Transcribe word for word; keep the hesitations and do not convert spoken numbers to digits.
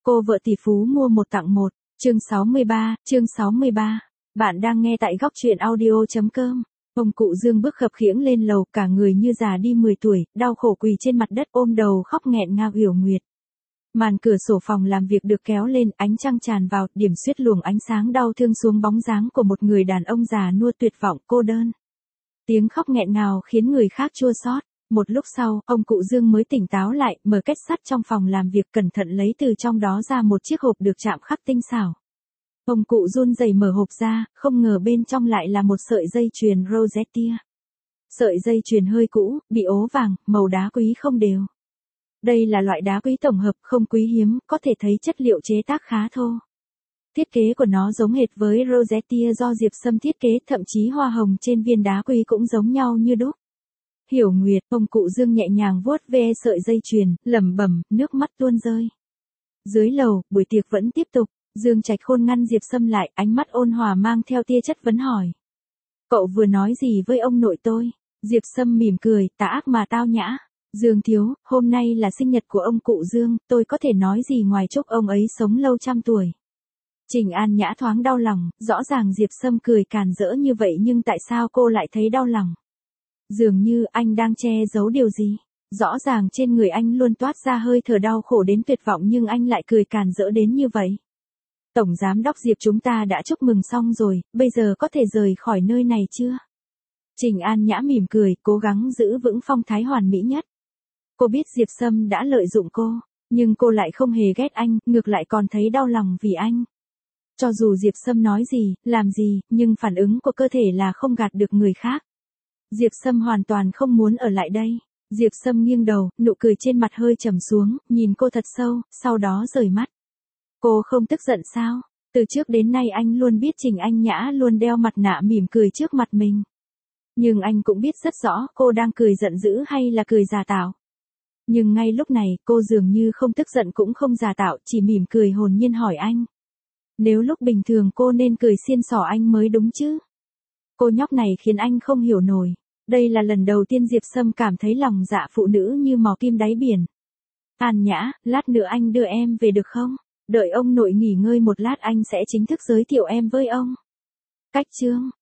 Cô vợ tỷ phú mua một tặng một, chương sáu mươi ba, chương sáu mươi ba. Bạn đang nghe tại góc truyện audio.com. Ông cụ Dương bước khập khiễng lên lầu, cả người như già đi mười tuổi, đau khổ quỳ trên mặt đất ôm đầu khóc nghẹn ngào yểu nguyệt. Màn cửa sổ phòng làm việc được kéo lên, ánh trăng tràn vào, điểm xuyết luồng ánh sáng đau thương xuống bóng dáng của một người đàn ông già nua tuyệt vọng, cô đơn. Tiếng khóc nghẹn ngào khiến người khác chua xót. Một lúc sau, ông cụ Dương mới tỉnh táo lại, mở kết sắt trong phòng làm việc, cẩn thận lấy từ trong đó ra một chiếc hộp được chạm khắc tinh xảo. Ông cụ run rẩy mở hộp ra, không ngờ bên trong lại là một sợi dây chuyền Rosetta. Sợi dây chuyền hơi cũ, bị ố vàng, màu đá quý không đều. Đây là loại đá quý tổng hợp, không quý hiếm, có thể thấy chất liệu chế tác khá thô. Thiết kế của nó giống hệt với Rosetta do Diệp Sâm thiết kế, thậm chí hoa hồng trên viên đá quý cũng giống nhau như đúc. Hiểu Nguyệt, ông cụ Dương nhẹ nhàng vuốt ve sợi dây chuyền, lẩm bẩm, nước mắt tuôn rơi. Dưới lầu, buổi tiệc vẫn tiếp tục, Dương Trạch Khôn ngăn Diệp Sâm lại, ánh mắt ôn hòa mang theo tia chất vấn hỏi. Cậu vừa nói gì với ông nội tôi? Diệp Sâm mỉm cười, tà ác mà tao nhã. Dương thiếu, hôm nay là sinh nhật của ông cụ Dương, tôi có thể nói gì ngoài chúc ông ấy sống lâu trăm tuổi. Trình An Nhã thoáng đau lòng, rõ ràng Diệp Sâm cười càn rỡ như vậy nhưng tại sao cô lại thấy đau lòng? Dường như anh đang che giấu điều gì. Rõ ràng trên người anh luôn toát ra hơi thở đau khổ đến tuyệt vọng nhưng anh lại cười càn rỡ đến như vậy. Tổng giám đốc Diệp, chúng ta đã chúc mừng xong rồi, bây giờ có thể rời khỏi nơi này chưa? Trình An Nhã mỉm cười, cố gắng giữ vững phong thái hoàn mỹ nhất. Cô biết Diệp Sâm đã lợi dụng cô, nhưng cô lại không hề ghét anh, ngược lại còn thấy đau lòng vì anh. Cho dù Diệp Sâm nói gì, làm gì, nhưng phản ứng của cơ thể là không gạt được người khác. Diệp Sâm hoàn toàn không muốn ở lại đây. Diệp Sâm nghiêng đầu, nụ cười trên mặt hơi trầm xuống, nhìn cô thật sâu, sau đó rời mắt. Cô không tức giận sao? Từ trước đến nay anh luôn biết Trình An Nhã luôn đeo mặt nạ mỉm cười trước mặt mình. Nhưng anh cũng biết rất rõ cô đang cười giận dữ hay là cười giả tạo. Nhưng ngay lúc này, cô dường như không tức giận cũng không giả tạo, chỉ mỉm cười hồn nhiên hỏi anh. Nếu lúc bình thường cô nên cười xiên xỏ anh mới đúng chứ? Cô nhóc này khiến anh không hiểu nổi. Đây là lần đầu tiên Diệp Sâm cảm thấy lòng dạ phụ nữ như mò kim đáy biển. An Nhã, lát nữa anh đưa em về được không? Đợi ông nội nghỉ ngơi một lát anh sẽ chính thức giới thiệu em với ông. Cách chương.